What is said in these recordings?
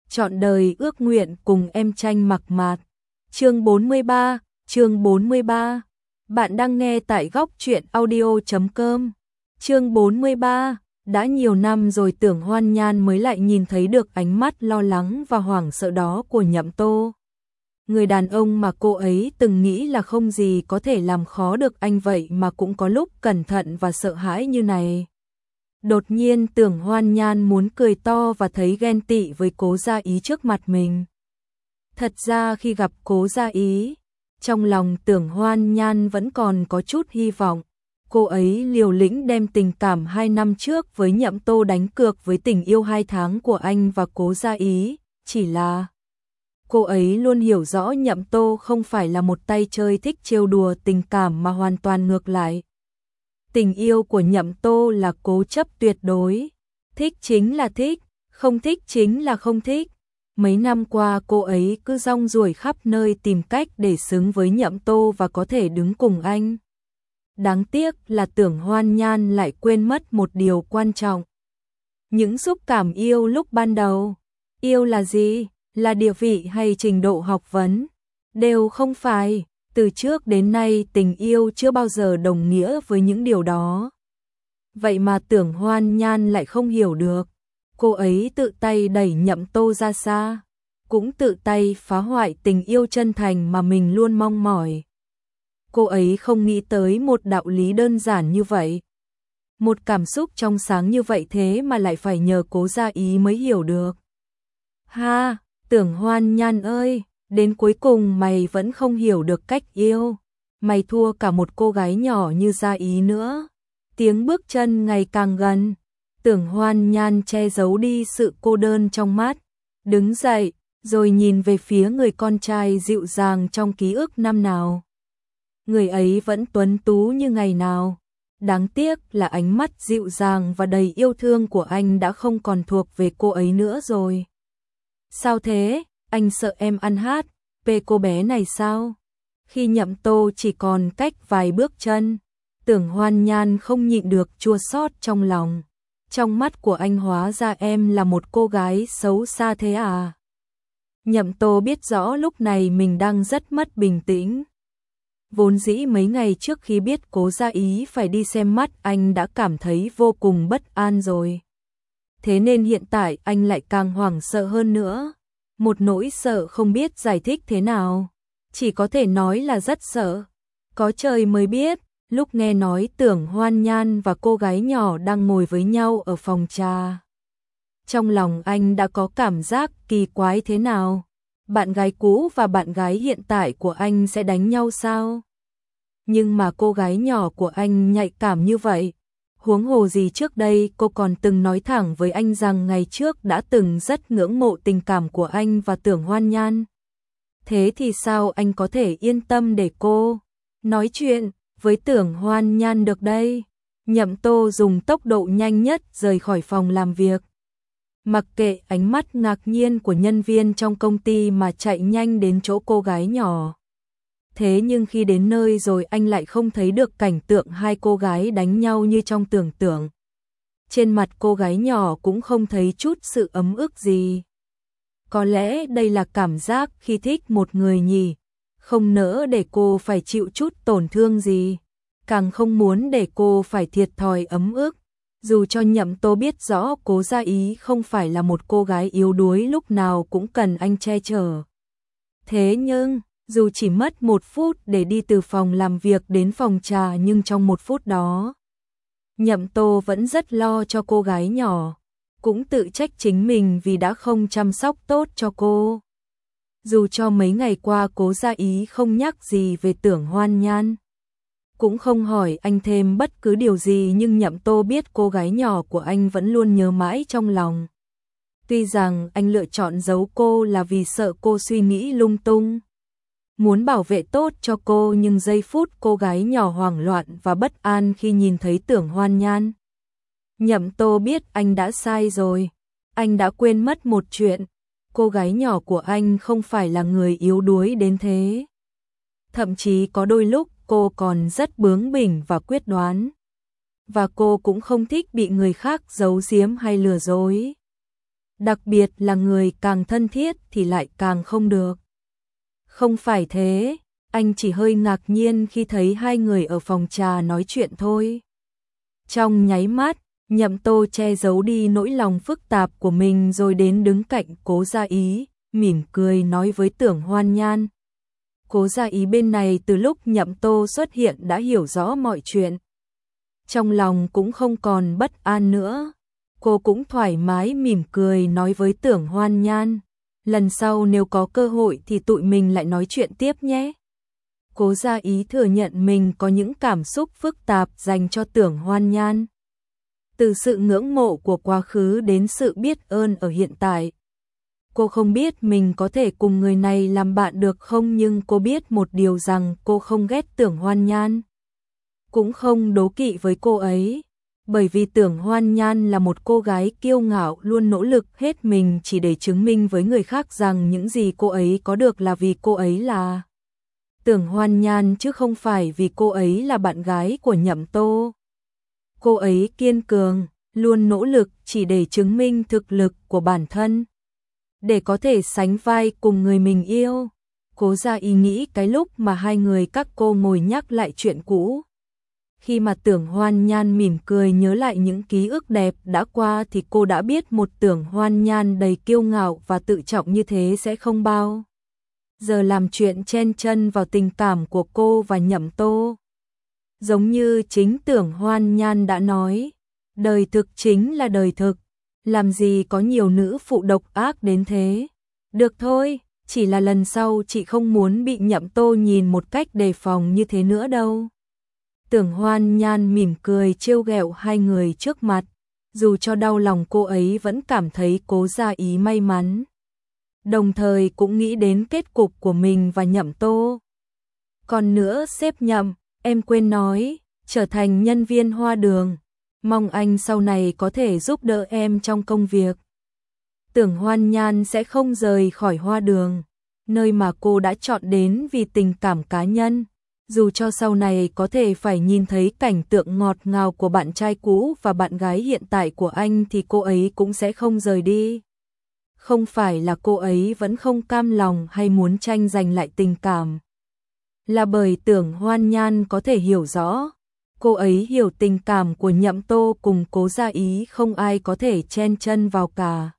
trọn đời ước nguyện cùng em tranh mặc mạt. Chương 43. Bạn đang nghe tại góc truyện audio.com. Chương 43. Đã nhiều năm rồi Tưởng Hoan Nhan mới lại nhìn thấy được ánh mắt lo lắng và hoảng sợ đó của Nhậm Tô. Người đàn ông mà cô ấy từng nghĩ là không gì có thể làm khó được anh vậy mà cũng có lúc cẩn thận và sợ hãi như này. Đột nhiên Tưởng Hoan Nhan muốn cười to và thấy ghen tị với Cố Gia Ý trước mặt mình. Thật ra khi gặp Cố Gia Ý, trong lòng Tưởng Hoan Nhan vẫn còn có chút hy vọng. Cô ấy liều lĩnh đem tình cảm 2 năm trước với Nhậm Tô đánh cược với tình yêu 2 tháng của anh và Cố Gia Ý, chỉ là cô ấy luôn hiểu rõ Nhậm Tô không phải là một tay chơi thích trêu đùa tình cảm mà hoàn toàn ngược lại. Tình yêu của Nhậm Tô là cố chấp tuyệt đối, thích chính là thích, không thích chính là không thích. Mấy năm qua cô ấy cứ rong ruổi khắp nơi tìm cách để xứng với Nhậm Tô và có thể đứng cùng anh. Đáng tiếc là Tưởng Hoan Nhan lại quên mất một điều quan trọng. Những xúc cảm yêu lúc ban đầu, yêu là gì? Là địa vị hay trình độ học vấn? Đều không phải, từ trước đến nay tình yêu chưa bao giờ đồng nghĩa với những điều đó. Vậy mà Tưởng Hoan Nhan lại không hiểu được. Cô ấy tự tay đẩy Nhậm Tô ra xa, cũng tự tay phá hoại tình yêu chân thành mà mình luôn mong mỏi. Cô ấy không nghĩ tới một đạo lý đơn giản như vậy. Một cảm xúc trong sáng như vậy thế mà lại phải nhờ Cố Gia Ý mới hiểu được. Ha, Tưởng Hoan Nhan ơi, đến cuối cùng mày vẫn không hiểu được cách yêu. Mày thua cả một cô gái nhỏ như Gia Ý nữa. Tiếng bước chân ngày càng gần. Tưởng Hoan Nhan che giấu đi sự cô đơn trong mắt, đứng dậy, rồi nhìn về phía người con trai dịu dàng trong ký ức năm nào. Người ấy vẫn tuấn tú như ngày nào. Đáng tiếc là ánh mắt dịu dàng và đầy yêu thương của anh đã không còn thuộc về cô ấy nữa rồi. Sao thế? Anh sợ em ăn hát về cô bé này sao? Khi Nhậm Tô chỉ còn cách vài bước chân, Tưởng Hoan Nhan không nhịn được chua xót trong lòng. Trong mắt của anh hóa ra em là một cô gái xấu xa thế à? Nhậm Tô biết rõ lúc này mình đang rất mất bình tĩnh. Vốn dĩ mấy ngày trước khi biết Cố Gia Ý phải đi xem mắt anh đã cảm thấy vô cùng bất an rồi. Thế nên hiện tại anh lại càng hoảng sợ hơn nữa. Một nỗi sợ không biết giải thích thế nào. Chỉ có thể nói là rất sợ. Có trời mới biết, lúc nghe nói Tưởng Hoan Nhan và cô gái nhỏ đang ngồi với nhau ở phòng trà. Trong lòng anh đã có cảm giác kỳ quái thế nào. Bạn gái cũ và bạn gái hiện tại của anh sẽ đánh nhau sao? Nhưng mà cô gái nhỏ của anh nhạy cảm như vậy. Huống hồ gì trước đây cô còn từng nói thẳng với anh rằng ngày trước đã từng rất ngưỡng mộ tình cảm của anh và Tưởng Hoan Nhan. Thế thì sao anh có thể yên tâm để cô nói chuyện với Tưởng Hoan Nhan được đây? Nhậm Tô dùng tốc độ nhanh nhất rời khỏi phòng làm việc. Mặc kệ ánh mắt ngạc nhiên của nhân viên trong công ty mà chạy nhanh đến chỗ cô gái nhỏ. Thế nhưng khi đến nơi rồi anh lại không thấy được cảnh tượng hai cô gái đánh nhau như trong tưởng tượng. Trên mặt cô gái nhỏ cũng không thấy chút sự ấm ức gì. Có lẽ đây là cảm giác khi thích một người nhỉ, không nỡ để cô phải chịu chút tổn thương gì, càng không muốn để cô phải thiệt thòi ấm ức. Dù cho Nhậm Tô biết rõ Cố Gia Ý không phải là một cô gái yếu đuối lúc nào cũng cần anh che chở. Thế nhưng, dù chỉ mất 1 phút để đi từ phòng làm việc đến phòng trà nhưng trong 1 phút đó, Nhậm Tô vẫn rất lo cho cô gái nhỏ, cũng tự trách chính mình vì đã không chăm sóc tốt cho cô. Dù cho mấy ngày qua Cố Gia Ý không nhắc gì về Tưởng Hoan Nhan, cũng không hỏi anh thêm bất cứ điều gì nhưng Nhậm Tô biết cô gái nhỏ của anh vẫn luôn nhớ mãi trong lòng. Tuy rằng anh lựa chọn giấu cô là vì sợ cô suy nghĩ lung tung, muốn bảo vệ tốt cho cô nhưng giây phút cô gái nhỏ hoảng loạn và bất an khi nhìn thấy Tưởng Hoan Nhan. Nhậm Tô biết anh đã sai rồi, anh đã quên mất một chuyện, cô gái nhỏ của anh không phải là người yếu đuối đến thế. Thậm chí có đôi lúc cô còn rất bướng bỉnh và quyết đoán. Và cô cũng không thích bị người khác giấu giếm hay lừa dối. đặc biệt là người càng thân thiết thì lại càng không được. Không phải thế, anh chỉ hơi ngạc nhiên khi thấy hai người ở phòng trà nói chuyện thôi. Trong nháy mắt, Nhậm Tô che giấu đi nỗi lòng phức tạp của mình rồi đến đứng cạnh Cố Gia Ý, mỉm cười nói với Tưởng Hoan Nhan. Cố Gia Ý bên này từ lúc Nhậm Tô xuất hiện đã hiểu rõ mọi chuyện. Trong lòng cũng không còn bất an nữa. Cô cũng thoải mái mỉm cười nói với Tưởng Hoan Nhan. Lần sau nếu có cơ hội thì tụi mình lại nói chuyện tiếp nhé. Cố Gia Ý thừa nhận mình có những cảm xúc phức tạp dành cho Tưởng Hoan Nhan. Từ sự ngưỡng mộ của quá khứ đến sự biết ơn ở hiện tại. Cô không biết mình có thể cùng người này làm bạn được không, nhưng cô biết một điều rằng cô không ghét Tưởng Hoan Nhan. Cũng không đố kỵ với cô ấy. Bởi vì Tưởng Hoan Nhan là một cô gái kiêu ngạo luôn nỗ lực hết mình chỉ để chứng minh với người khác rằng những gì cô ấy có được là vì cô ấy là Tưởng Hoan Nhan chứ không phải vì cô ấy là bạn gái của Nhậm Tô. Cô ấy kiên cường, luôn nỗ lực chỉ để chứng minh thực lực của bản thân. Để có thể sánh vai cùng người mình yêu. Cố Gia Ý nghĩ cái lúc mà hai người các cô ngồi nhắc lại chuyện cũ. Khi mà Tưởng Hoan Nhan mỉm cười nhớ lại những ký ức đẹp đã qua thì cô đã biết một Tưởng Hoan Nhan đầy kiêu ngạo và tự trọng như thế sẽ không bao giờ làm chuyện chen chân vào tình cảm của cô và Nhậm Tô. Giống như chính Tưởng Hoan Nhan đã nói, đời thực chính là đời thực, làm gì có nhiều nữ phụ độc ác đến thế. Được thôi, chỉ là lần sau chị không muốn bị Nhậm Tô nhìn một cách đề phòng như thế nữa đâu. Tưởng Hoan Nhan mỉm cười trêu ghẹo hai người trước mặt, dù cho đau lòng cô ấy vẫn cảm thấy Cố Gia Ý may mắn. Đồng thời cũng nghĩ đến kết cục của mình và Nhậm Tô. Còn nữa sếp Nhậm, em quên nói, trở thành nhân viên Hoa Đường, mong anh sau này có thể giúp đỡ em trong công việc. Tưởng Hoan Nhan sẽ không rời khỏi Hoa Đường, nơi mà cô đã chọn đến vì tình cảm cá nhân. Dù cho sau này có thể phải nhìn thấy cảnh tượng ngọt ngào của bạn trai cũ và bạn gái hiện tại của anh thì cô ấy cũng sẽ không rời đi. Không phải là cô ấy vẫn không cam lòng hay muốn tranh giành lại tình cảm. Là bởi Tưởng Hoan Nhan có thể hiểu rõ. Cô ấy hiểu tình cảm của Nhậm Tô cùng Cố Gia Ý không ai có thể chen chân vào cả.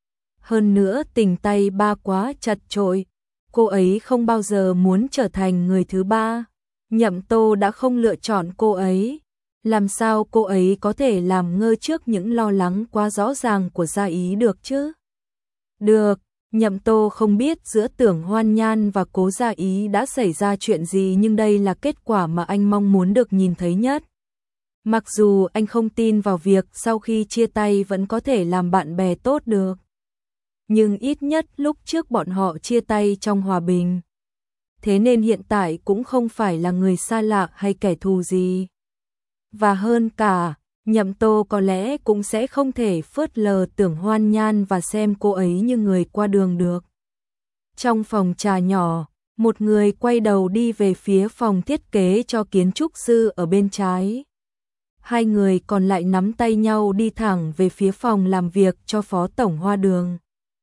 Hơn nữa tình tay ba quá chật chội. Cô ấy không bao giờ muốn trở thành người thứ ba. Nhậm Tô đã không lựa chọn cô ấy. Làm sao cô ấy có thể làm ngơ trước những lo lắng quá rõ ràng của Gia Ý được chứ? Được, Nhậm Tô không biết giữa Tưởng Hoan Nhan và Cố Gia Ý đã xảy ra chuyện gì, nhưng đây là kết quả mà anh mong muốn được nhìn thấy nhất. Mặc dù anh không tin vào việc sau khi chia tay vẫn có thể làm bạn bè tốt được. Nhưng ít nhất lúc trước bọn họ chia tay trong hòa bình. Thế nên hiện tại cũng không phải là người xa lạ hay kẻ thù gì. Và hơn cả, Nhậm Tô có lẽ cũng sẽ không thể phớt lờ Tưởng Hoan Nhan và xem cô ấy như người qua đường được. Trong phòng trà nhỏ, một người quay đầu đi về phía phòng thiết kế cho kiến trúc sư ở bên trái. Hai người còn lại nắm tay nhau đi thẳng về phía phòng làm việc cho Phó Tổng Hoa Đường.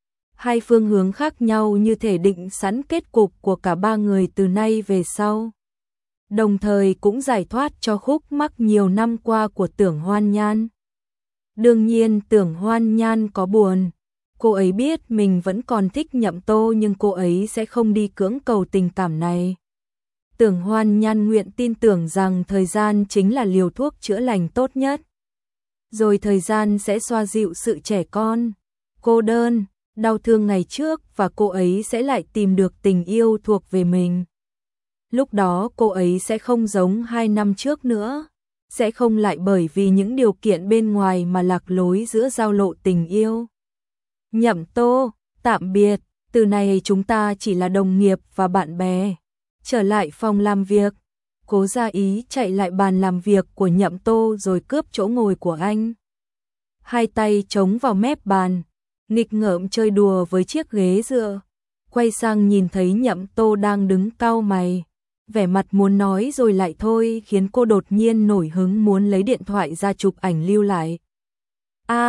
Hai phương hướng khác nhau như thể định sẵn kết cục của cả ba người từ nay về sau. Đồng thời cũng giải thoát cho khúc mắc nhiều năm qua của Tưởng Hoan Nhan. Đương nhiên Tưởng Hoan Nhan có buồn. Cô ấy biết mình vẫn còn thích Nhậm Tô nhưng cô ấy sẽ không đi cưỡng cầu tình cảm này. Tưởng Hoan Nhan nguyện tin tưởng rằng thời gian chính là liều thuốc chữa lành tốt nhất. Rồi thời gian sẽ xoa dịu sự trẻ con, cô đơn, đau thương ngày trước và cô ấy sẽ lại tìm được tình yêu thuộc về mình. Lúc đó cô ấy sẽ không giống 2 năm trước nữa, sẽ không lại bởi vì những điều kiện bên ngoài mà lạc lối giữa giao lộ tình yêu. Nhậm Tô, tạm biệt, từ nay chúng ta chỉ là đồng nghiệp và bạn bè. Trở lại phòng làm việc, Cố Gia Ý chạy lại bàn làm việc của Nhậm Tô rồi cướp chỗ ngồi của anh. Hai tay chống vào mép bàn, nghịch ngợm chơi đùa với chiếc ghế dựa. Quay sang nhìn thấy Nhậm Tô đang đứng cau mày, vẻ mặt muốn nói rồi lại thôi, khiến cô đột nhiên nổi hứng muốn lấy điện thoại ra chụp ảnh lưu lại.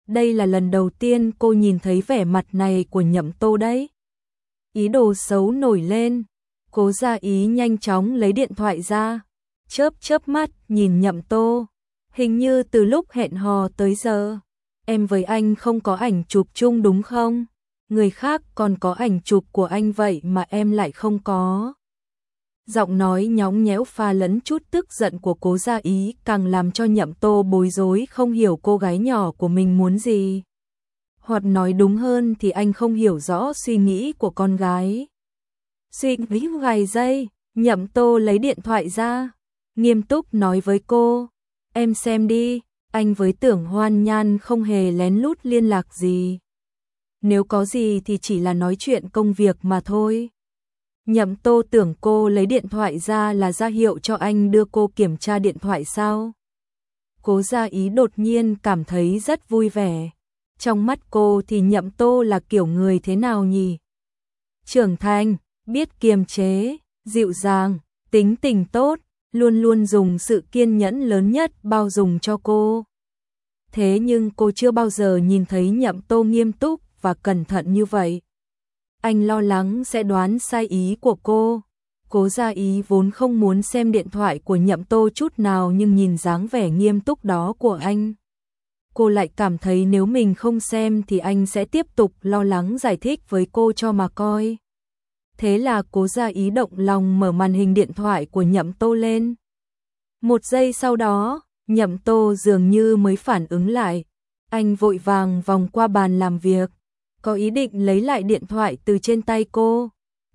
Đây là lần đầu tiên cô nhìn thấy vẻ mặt này của Nhậm Tô đấy. Ý đồ xấu nổi lên, Cố Gia Ý nhanh chóng lấy điện thoại ra, chớp chớp mắt nhìn Nhậm Tô. Hình như từ lúc hẹn hò tới giờ, em với anh không có ảnh chụp chung đúng không? Người khác còn có ảnh chụp của anh vậy mà em lại không có. Giọng nói nhõng nhẽo pha lẫn chút tức giận của Cố Gia Ý càng làm cho Nhậm Tô bối rối, không hiểu cô gái nhỏ của mình muốn gì. Hoặc nói đúng hơn thì anh không hiểu rõ suy nghĩ của con gái. Suy nghĩ vài giây, Nhậm Tô lấy điện thoại ra, nghiêm túc nói với cô, em xem đi, anh với Tưởng Hoan Nhan không hề lén lút liên lạc gì. Nếu có gì thì chỉ là nói chuyện công việc mà thôi. Nhậm Tô tưởng cô lấy điện thoại ra là ra hiệu cho anh đưa cô kiểm tra điện thoại sao? Cố Gia Ý đột nhiên cảm thấy rất vui vẻ. Trong mắt cô thì Nhậm Tô là kiểu người thế nào nhỉ? Trưởng thành, biết kiềm chế, dịu dàng, tính tình tốt, luôn luôn dùng sự kiên nhẫn lớn nhất bao dung cho cô. Thế nhưng cô chưa bao giờ nhìn thấy Nhậm Tô nghiêm túc và cẩn thận như vậy. Anh lo lắng sẽ đoán sai ý của cô. Cố Gia Ý vốn không muốn xem điện thoại của Nhậm Tô chút nào, nhưng nhìn dáng vẻ nghiêm túc đó của anh, cô lại cảm thấy nếu mình không xem thì anh sẽ tiếp tục lo lắng giải thích với cô cho mà coi. Thế là Cố Gia Ý động lòng mở màn hình điện thoại của Nhậm Tô lên. Một giây sau đó, Nhậm Tô dường như mới phản ứng lại. Anh vội vàng vòng qua bàn làm việc, có ý định lấy lại điện thoại từ trên tay cô.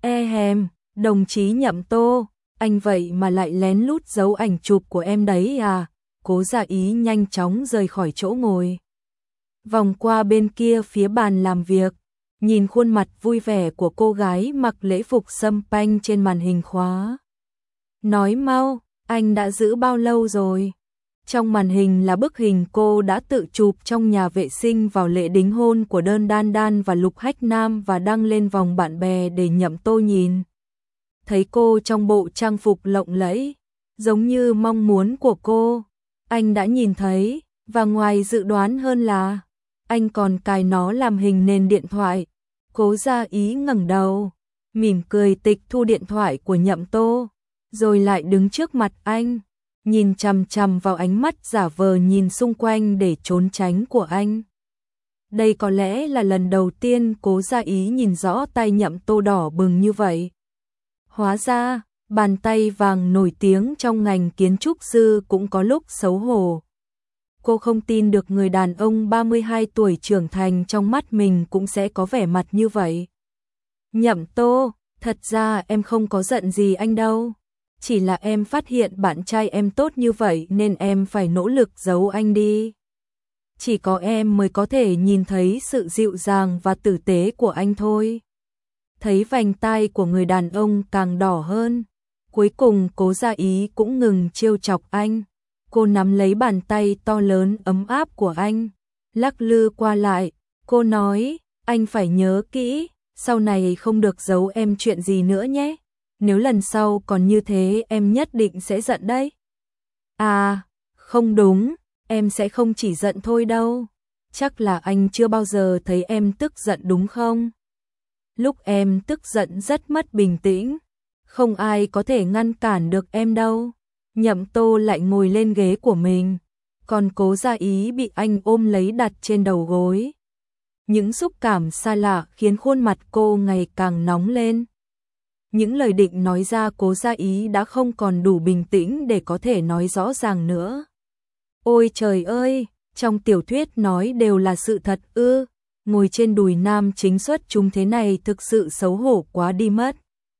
Đồng chí Nhậm Tô, anh vậy mà lại lén lút giấu ảnh chụp của em đấy à? Cố Gia Ý nhanh chóng rời khỏi chỗ ngồi, vòng qua bên kia phía bàn làm việc, nhìn khuôn mặt vui vẻ của cô gái mặc lễ phục sâm panh trên màn hình khóa. Nói mau, anh đã giữ bao lâu rồi? Trong màn hình là bức hình cô đã tự chụp trong nhà vệ sinh vào lễ đính hôn của Đơn Đan Đan và Lục Hách Nam và đăng lên vòng bạn bè để Nhậm Tô nhìn. Thấy cô trong bộ trang phục lộng lẫy, giống như mong muốn của cô, anh đã nhìn thấy, và ngoài dự đoán hơn là anh còn cài nó làm hình nền điện thoại. Cố Gia Ý ngẩng đầu, mỉm cười tịch thu điện thoại của Nhậm Tô, rồi lại đứng trước mặt anh, nhìn chằm chằm vào ánh mắt giả vờ nhìn xung quanh để trốn tránh của anh. Đây có lẽ là lần đầu tiên Cố Gia Ý nhìn rõ tay Nhậm Tô đỏ bừng như vậy. Hóa ra, bàn tay vàng nổi tiếng trong ngành kiến trúc sư cũng có lúc xấu hổ. Cô không tin được người đàn ông 32 tuổi trưởng thành trong mắt mình cũng sẽ có vẻ mặt như vậy. Nhậm Tô, thật ra em không có giận gì anh đâu. Chỉ là em phát hiện bạn trai em tốt như vậy nên em phải nỗ lực giấu anh đi. Chỉ có em mới có thể nhìn thấy sự dịu dàng và tử tế của anh thôi. Thấy vành tai của người đàn ông càng đỏ hơn. Cuối cùng Cố Gia Ý cũng ngừng trêu chọc anh. Cô nắm lấy bàn tay to lớn ấm áp của anh, lắc lư qua lại. Cô nói, anh phải nhớ kỹ, sau này không được giấu em chuyện gì nữa nhé. Nếu lần sau còn như thế em nhất định sẽ giận đấy. À, không đúng, em sẽ không chỉ giận thôi đâu. Chắc là anh chưa bao giờ thấy em tức giận đúng không? Lúc em tức giận rất mất bình tĩnh, không ai có thể ngăn cản được em đâu. Nhậm Tô lại ngồi lên ghế của mình, còn Cố Gia Ý bị anh ôm lấy đặt trên đầu gối. Những xúc cảm xa lạ khiến khuôn mặt cô ngày càng nóng lên. Những lời định nói ra Cố Gia Ý đã không còn đủ bình tĩnh để có thể nói rõ ràng nữa. Ôi trời ơi, trong tiểu thuyết nói đều là sự thật ư? Ngồi trên đùi nam chính xuất chúng thế này thực sự xấu hổ quá đi mất.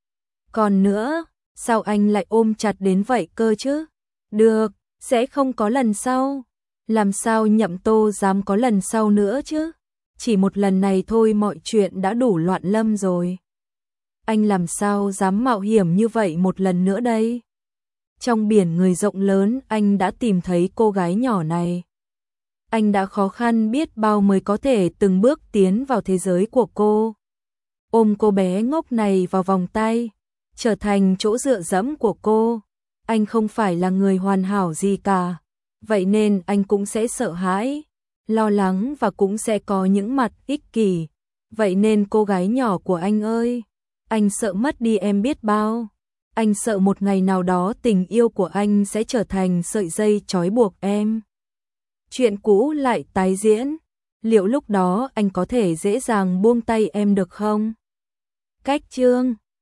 Còn nữa, sao anh lại ôm chặt đến vậy cơ chứ? Được, sẽ không có lần sau. Làm sao Nhậm Tô dám có lần sau nữa chứ? Chỉ một lần này thôi mọi chuyện đã đủ loạn lâm rồi. Anh làm sao dám mạo hiểm như vậy một lần nữa đây? Trong biển người rộng lớn anh đã tìm thấy cô gái nhỏ này. Anh đã khó khăn biết bao mới có thể từng bước tiến vào thế giới của cô. Ôm cô bé ngốc này vào vòng tay, trở thành chỗ dựa dẫm của cô. Anh không phải là người hoàn hảo gì cả, vậy nên anh cũng sẽ sợ hãi, lo lắng và cũng sẽ có những mặt ích kỷ. Vậy nên cô gái nhỏ của anh ơi, anh sợ mất đi em biết bao. Anh sợ một ngày nào đó tình yêu của anh sẽ trở thành sợi dây trói buộc em. Chuyện cũ lại tái diễn. Liệu lúc đó anh có thể dễ dàng buông tay em được không? Cách chương